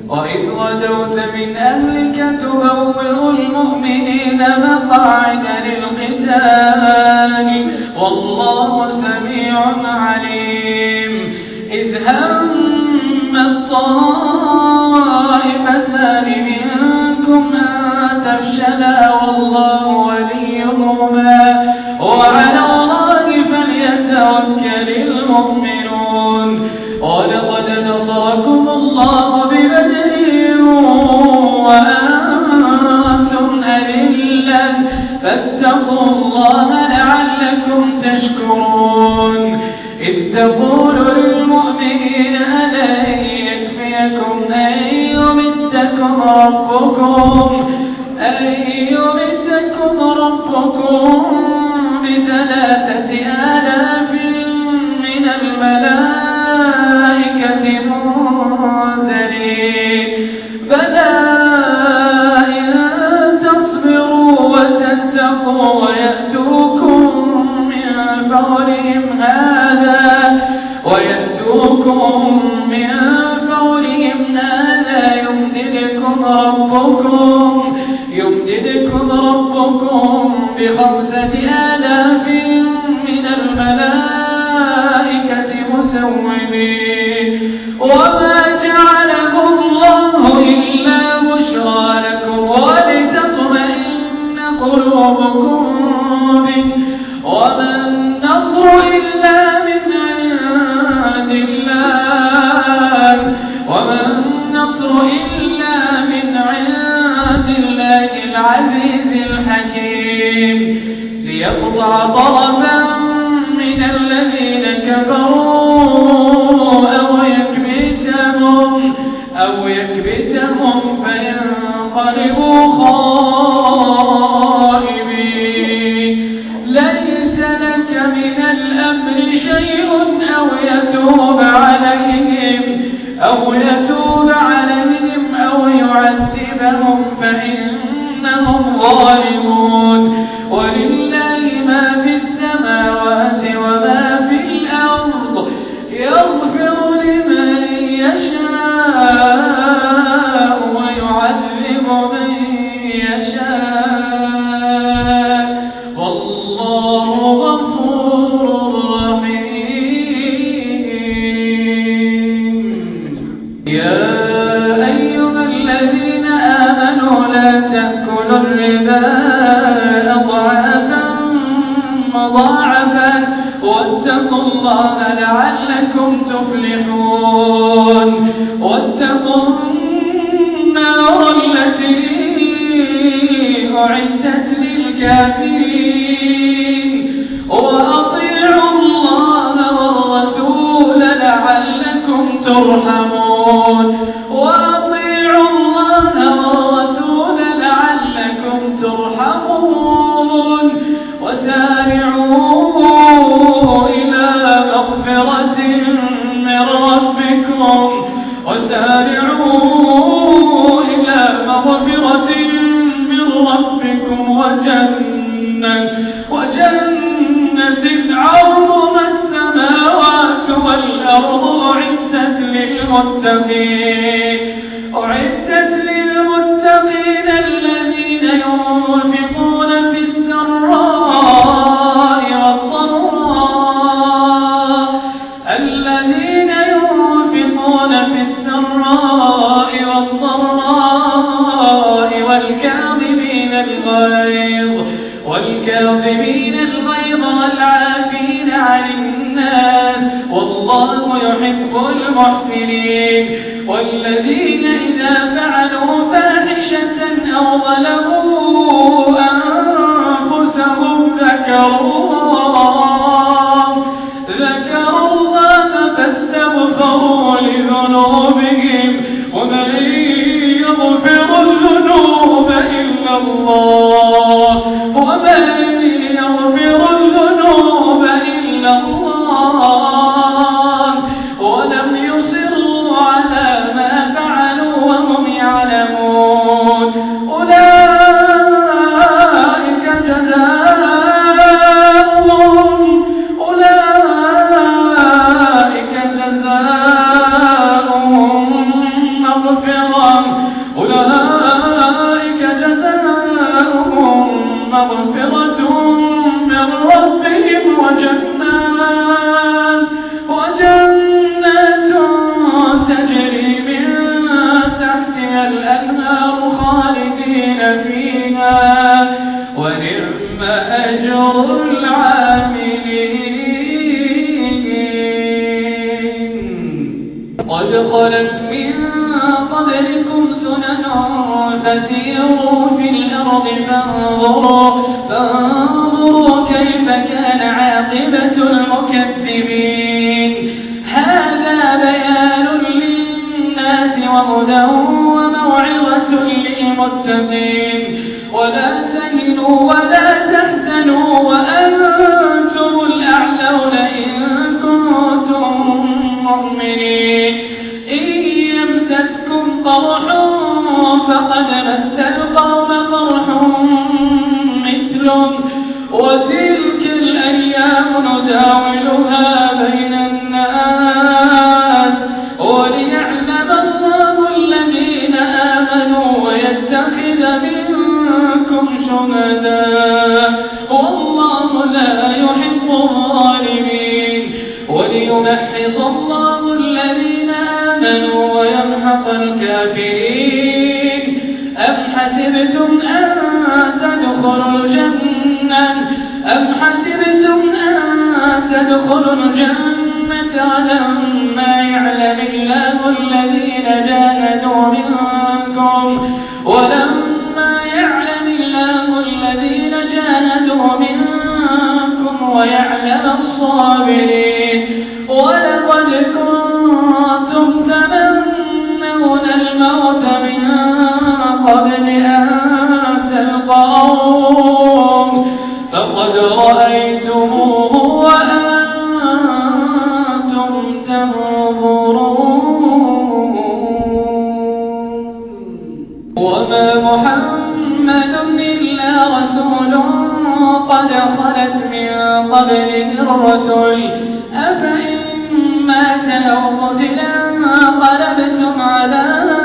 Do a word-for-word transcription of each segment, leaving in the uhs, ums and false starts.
وإذ غدوت من أهلك تبوئ المؤمنين مقاعد للقتال والله سميع عليم. إذ هم الطائفتان منكم أن تفشلا والله وليهما وعلى الله فليتوكل المؤمنون. ولقد نصركم الله ببدر وأنتم أذلة فاتقوا الله لعلكم تشكرون. إذ تقول للمؤمنين ألن يكفيكم أن يمدكم ربكم أن يمدكم ربكم بثلاثة آلاف من الملائكة منزلين بلى إن تصبروا وتتقوا ويأتوكم من فورهم هذا ويأتوكم من فورهم هذا يمددكم ربكم يمددكم ربكم بخمسة آلاف من الملائكة مسومين. وما جعله الله إلا بشرى لكم ولتطمئن قلوبكم به وما النصر إلا من عند الله وما النصر إلا من عند الله العزيز الحكيم. ليقطع طرفا من الذين كفروا أو يكبتهم أو يكبتهم فينقلبوا خائبين. ليس لك من الأمر شيء أو يتوب عليهم أو يتوب عليهم أو يعذبهم فإنهم ظالمون. ولله ما في السماوات وما في الأرض يغفر لمن يشاء ويعذب من يشاء والله غفور رحيم. يا أيها الذين آمنوا لا تأكلوا الربا أضعافا مضاعفا واتقوا الله لعلكم تفلحون. واتقوا النار التي أعدت للكافرين وأطيعوا الله والرسول لعلكم ترحمون. وأطيعوا الله والرسول لعلكم ترحمون. وسارعوا إلى مغفرة من ربكم وسارعوا إلى مغفرة من ربكم وجنة وجنة عرضها السماوات والأرض أعدت للمتقين أعدت للمتقين الذين ينفقون في السراء والضراء الذين ينفقون في السراء والضراء والكاظمين الغيظ والكاظمين الغيظ والعافين عن الناس والله يحب المحسنين. والذين إذا فعلوا فاحشة أو ظلموا أنفسهم ذكروا الله ذكروا الله فاستغفروا لذنوبهم ومن يغفر الذنوب إلا الله ومن يغفر الذنوب إلا الله ولم يصروا على ما فعلوا وهم يعلمون. أولئك جزاؤهم أولئك جزاؤهم مستقرا أولئك جزاؤهم مغفرة من ربهم وجنات وجنات تجري من تحتها الأنهار خالدين فيها ونعم أجر العاملين قد خلت من قبلكم سنن فسيروا في الأرض فانظروا, فانظروا كيف كان عاقبة المكذبين هذا بيان للناس وهدى وموعظة للمتقين ولا تهنوا ولا تحزنوا وأنتم الأعلون إن كنتم مؤمنين إن يمسسكم قرح فقد مس القوم قرح مثله وتلك الأيام نداولها بين الناس وليعلم الله الذين آمنوا ويتخذ منكم شهداء والله لا يحب الظالمين وليمحص الله الذين آمنوا ويمحق الكافرين أم حسبتم أن تدخلوا الجنة أم حسبتم أن تدخلوا الجنة ولما يعلم الله الذين جاهدوا منكم ولما يعلم الله الذين جاهدوا منكم ويعلم الصابرين ولقد كنتم تمنون الموت من قبل أن تلقوه فقد رأيتموه وأنتم تنظرون وما محمد إلا رسول قد خلت من قبله الرسل أفإن مات أو قتل انقلبتم على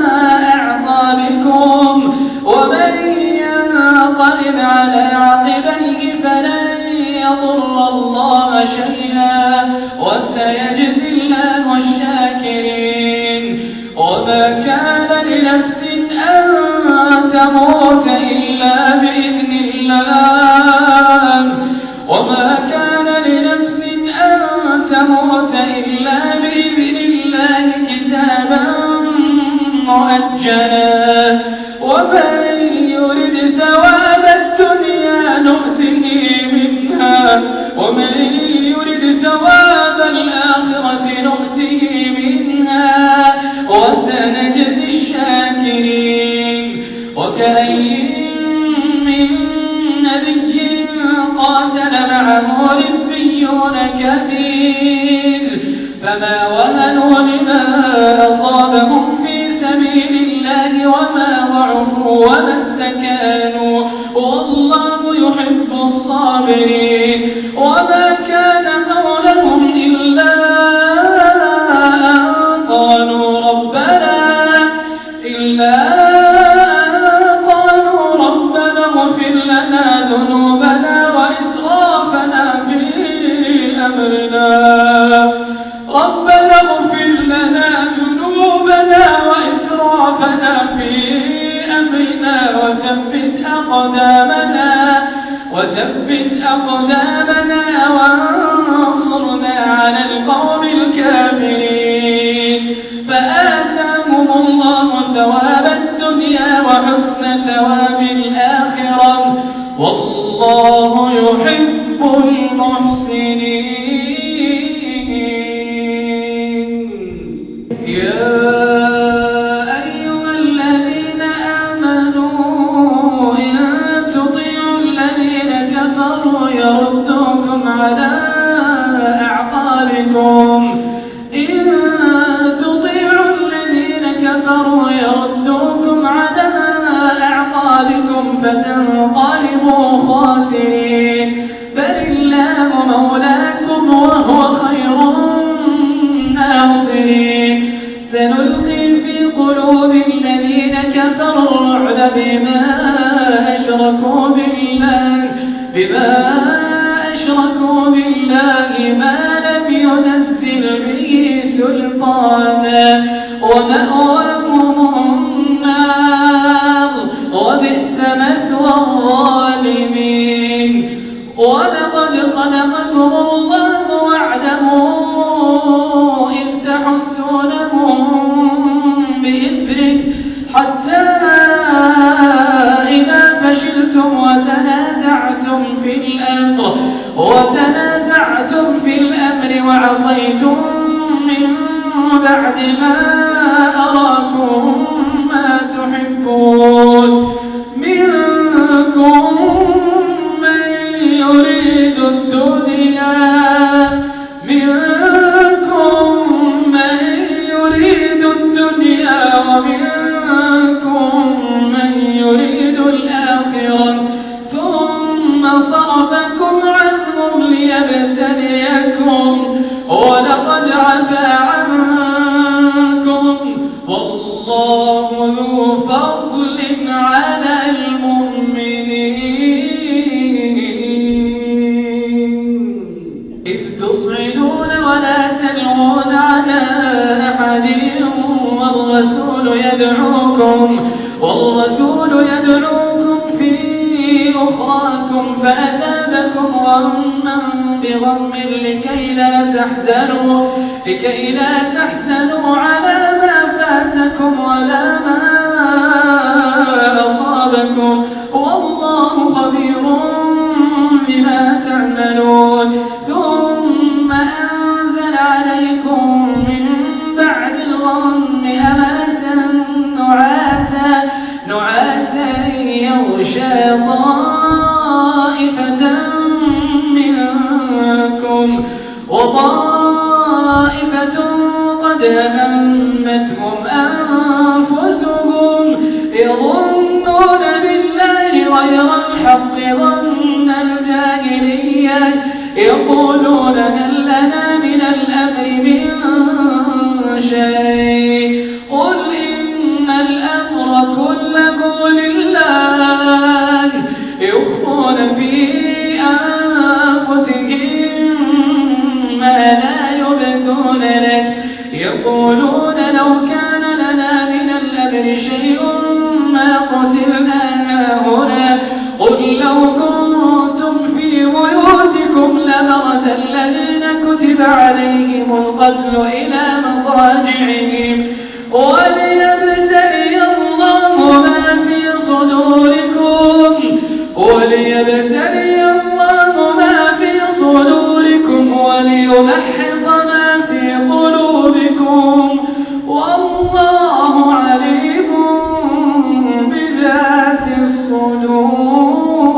أعقابكم ومن ينقلب على عقبيه فلن يضر الله شيئا وسيجزي الله الشاكرين وما كان لنفس أن تموت إلا بإذن الله وما كان لنفس أن تموت إلا بإذن الله كتابا مؤجلا ومن يرد ثواب الدنيا نؤته منها ومن يرد ثواب الآخرة نؤته منها وسنجزي الشاكرين وكأين من نبي قاتل معه ربيون كثير فما وهنوا لما أصابهم في سبيل الله وما ضعفوا وما استكانوا والله يحب الصابرين وما كان قولهم إلا أن قالوا ربنا إلا اغفر لنا ذنوبنا وإسرافنا في أمرنا ربنا اغفر لنا ذنوبنا وإسرافنا في أمرنا وثبت أقدامنا وثبت أقدامنا وانصرنا على القوم الكافرين فآتاهم الله ثواب الدنيا وحسن ثواب الآخرة والله يحب المحسنين يا أيها الذين آمنوا إن تطيعوا الذين كفروا يردوكم على أعقابكم إن تطيعوا الذين كفروا يردوكم على أعقابكم فتنقلبوا خاسرين بل الله مولاكم وهو خير الناصرين سنلقي في قلوب الذين كفروا الرعب بما أشركوا بالله بما أشركوا بالله ما لم ينزل به سلطانا ومأواهم النار وبئس مثوى الظالمين. ولقد صدقكم الله وعده إذ تحسونهم بإذنه حتى إذا فشلتم وتنازعتم في الأمر وتنازعتم في الأمر وعصيتم من بعد ما أراكم ما تحبون منكم من يريد الدنيا منكم من يريد الدنيا ومنكم من يريد الآخرة ثم صرفكم عنهم ليبتليكم ولقد عفا عنكم والله ذو فضل على المؤمنين. إذ تصعدون ولا تلوون على أحد والرسول يدعوكم والرسول يدعوكم في أخراكم فأثابكم غما بغم لكي لا تحزنوا لكي لا تحزنوا على ما فاتكم ولا ما أصابكم والله خبير بما تعملون. ثم أنزل عليكم من بعد الغم أمانة نعاسا نعاسا يغشى طائفة منكم وطائفة قد همتهم أنفسهم يظنون بالله غير الحق ظن الجاهلية يقولون هل لنا من الأمر من شيء قل إن الأمر كله لله يخفون في أنفسهم ما لا يبدون لك يقولون لو كان لنا من الأمر شيء ما قتلنا هنا قل لو كنتم في بيوتكم لبرز الذين كتب عليهم القتل إلى مضاجعهم وليبتلي الله ما في صدوركم وليبتلي الله ما في صدوركم وليمحص ما في قلوبكم والله عليم بذات الصدور.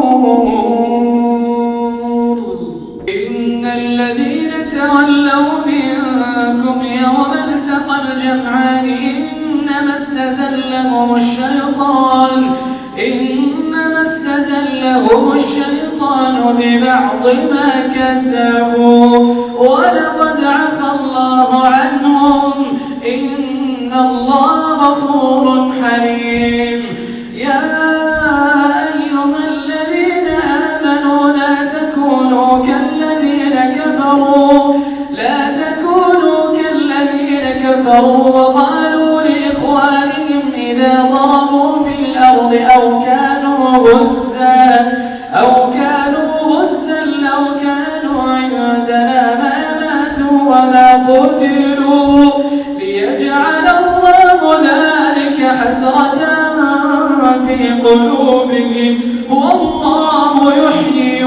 إن الذين تولوا منكم يوم التقى الجمعان إنما استزلهم الشيطان إنما استزلهم الشيطان ببعض ما كسبوا ولقد عفا الله عنهم إن الله غفور حليم. يا أيها الذين آمنوا لا تكونوا كالذين كفروا لا تكونوا كالذين كفروا وقالوا لإخوانهم إذا ضربوا في الأرض أو كانوا غزا أو كانوا غزا لو كانوا عندنا ما ماتوا وما قتلوا ليجعل الله ذلك حسرة في قلوبهم والله يحيي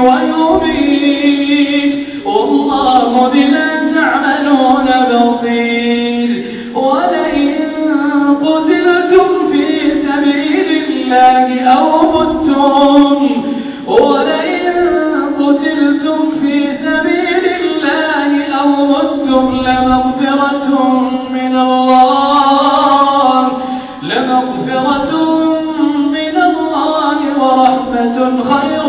ويميت والله بما تعملون بصير. ولئن قتلتم في سبيل الله أو متم ولئن قتلتم في سبيل الله أو متم لمغفرة من الله لمغفرة من الله ورحمة خير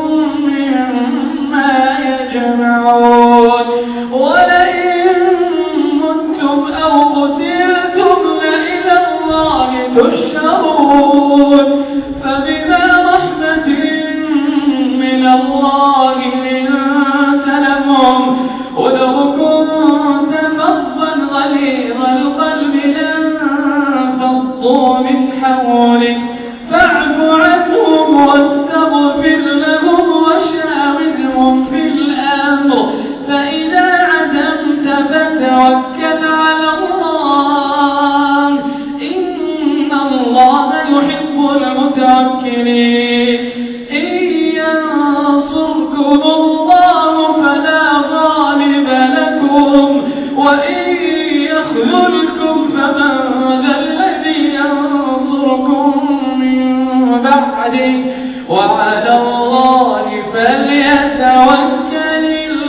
مما يجمعون. ولئن متم أو قتلتم لإلى الله تحشرون. يعلمون فبما رحمة من الله لنت لهم ولو كنت فظا غليظ القلب لانفضوا من حولك فاعف عنهم واستغفر لهم وشاورهم في الأمر فإذا عزمت فتوكل على الله إن الله يحب المتوكلين إن ينصركم الله فلا غالب لكم وإن يخذلكم فمن ذا الذي ينصركم من بعده وعلى الله فليتوكل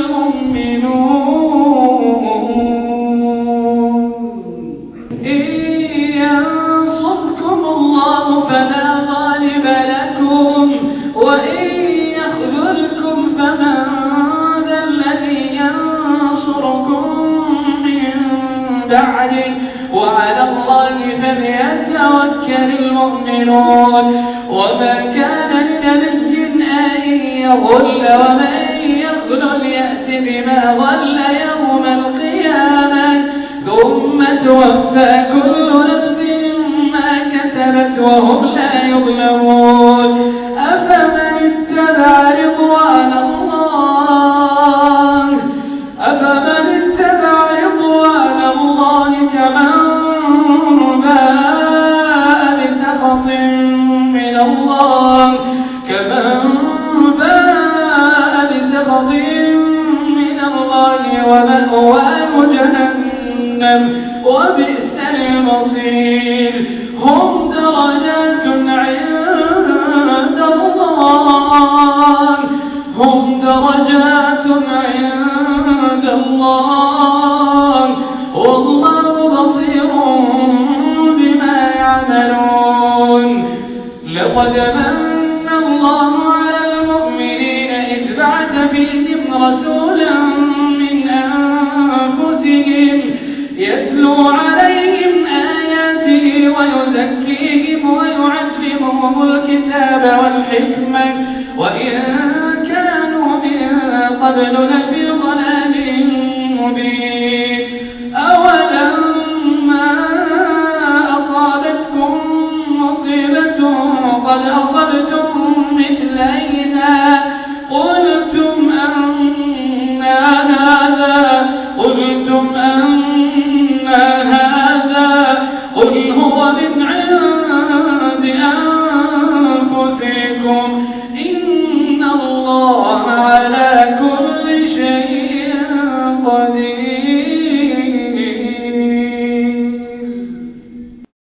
المؤمنون إن ينصركم الله فلا غالب لكم وإن يخذلكم فمن ذا الذي ينصركم من بعده وعلى الله فليتوكل المؤمنون وما كان لنبي أن يغل ومن يغل يأت بما غل يوم القيامة ثم توفى كل نفس ما كسبت وهم لا يظلمون أفمن اتبع رضوان الله أفمن اتبع رضوان الله كمن باء بسخط من الله كمن باء بسخط من الله ومأواه جهنم وبئس المصير هم درجات عند الله هم درجات عند الله والله بصير بما يعملون لقد من الله على المؤمنين إذ بعث فيهم رسولا من أنفسهم يتلو عليهم آياته ويزكيهم ويعلمهم الكتاب والحكمة وإن كانوا من قبل لفي ضلال مبين أولما أصابتكم مصيبة قد أصابتكم